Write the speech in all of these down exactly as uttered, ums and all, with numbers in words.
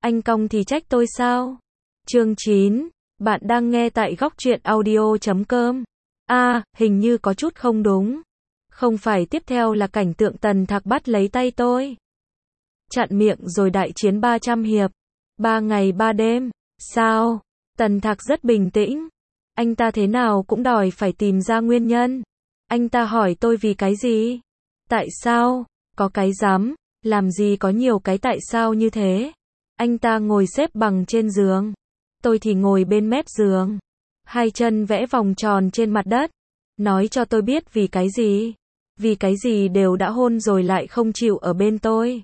Anh cong thì trách tôi sao? Chương chín. Bạn đang nghe tại góc truyện audio chấm com. A, à, hình như có chút không đúng. Không phải tiếp theo là cảnh tượng Tần Thạc bắt lấy tay tôi. Chặn miệng rồi đại chiến ba trăm hiệp. Ba ngày ba đêm. Sao? Tần Thạc rất bình tĩnh. Anh ta thế nào cũng đòi phải tìm ra nguyên nhân. Anh ta hỏi tôi vì cái gì? Tại sao? Có cái rắm, làm gì có nhiều cái tại sao như thế? Anh ta ngồi xếp bằng trên giường. Tôi thì ngồi bên mép giường. Hai chân vẽ vòng tròn trên mặt đất. Nói cho tôi biết vì cái gì? Vì cái gì đều đã hôn rồi lại không chịu ở bên tôi?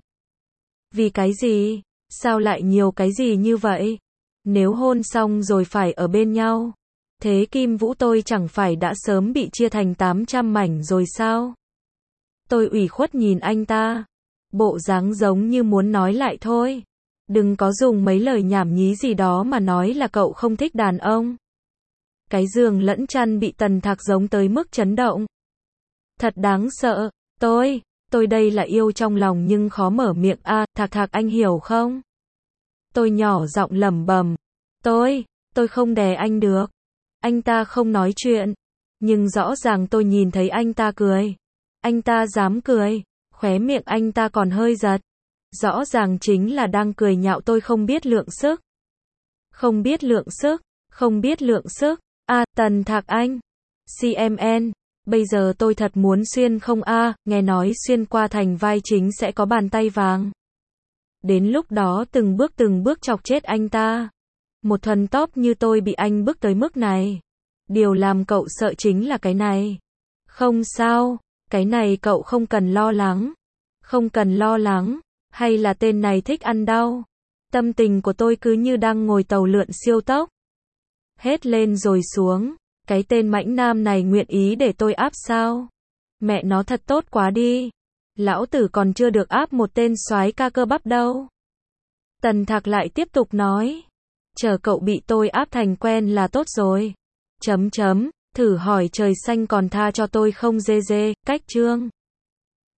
Vì cái gì? Sao lại nhiều cái gì như vậy? Nếu hôn xong rồi phải ở bên nhau, thế Kim Vũ tôi chẳng phải đã sớm bị chia thành tám trăm mảnh rồi sao? Tôi ủy khuất nhìn anh ta. Bộ dáng giống như muốn nói lại thôi. Đừng có dùng mấy lời nhảm nhí gì đó mà nói là cậu không thích đàn ông. Cái giường lẫn chăn bị Tần Thạc giống tới mức chấn động. Thật đáng sợ. Tôi, tôi đây là yêu trong lòng nhưng khó mở miệng a, à, Thạc Thạc anh hiểu không? Tôi nhỏ giọng lẩm bẩm. Tôi, tôi không đè anh được. Anh ta không nói chuyện. Nhưng rõ ràng tôi nhìn thấy anh ta cười. Anh ta dám cười. Khóe miệng anh ta còn hơi giật. Rõ ràng chính là đang cười nhạo tôi không biết lượng sức. Không biết lượng sức. Không biết lượng sức. A, à, Tần Thạc anh. xê em en. Bây giờ tôi thật muốn xuyên không a, à, nghe nói xuyên qua thành vai chính sẽ có bàn tay vàng. Đến lúc đó từng bước từng bước chọc chết anh ta. Một thuần top như tôi bị anh bức tới mức này. Điều làm cậu sợ chính là cái này. Không sao, cái này cậu không cần lo lắng. Không cần lo lắng, hay là tên này thích ăn đau. Tâm tình của tôi cứ như đang ngồi tàu lượn siêu tốc. Hết lên rồi xuống, cái tên mãnh nam này nguyện ý để tôi áp sao? Mẹ nó thật tốt quá đi. Lão tử còn chưa được áp một tên soái ca cơ bắp đâu. Tần Thạc lại tiếp tục nói. Chờ cậu bị tôi áp thành quen là tốt rồi. Chấm chấm, thử hỏi trời xanh còn tha cho tôi không dê dê, cách chương.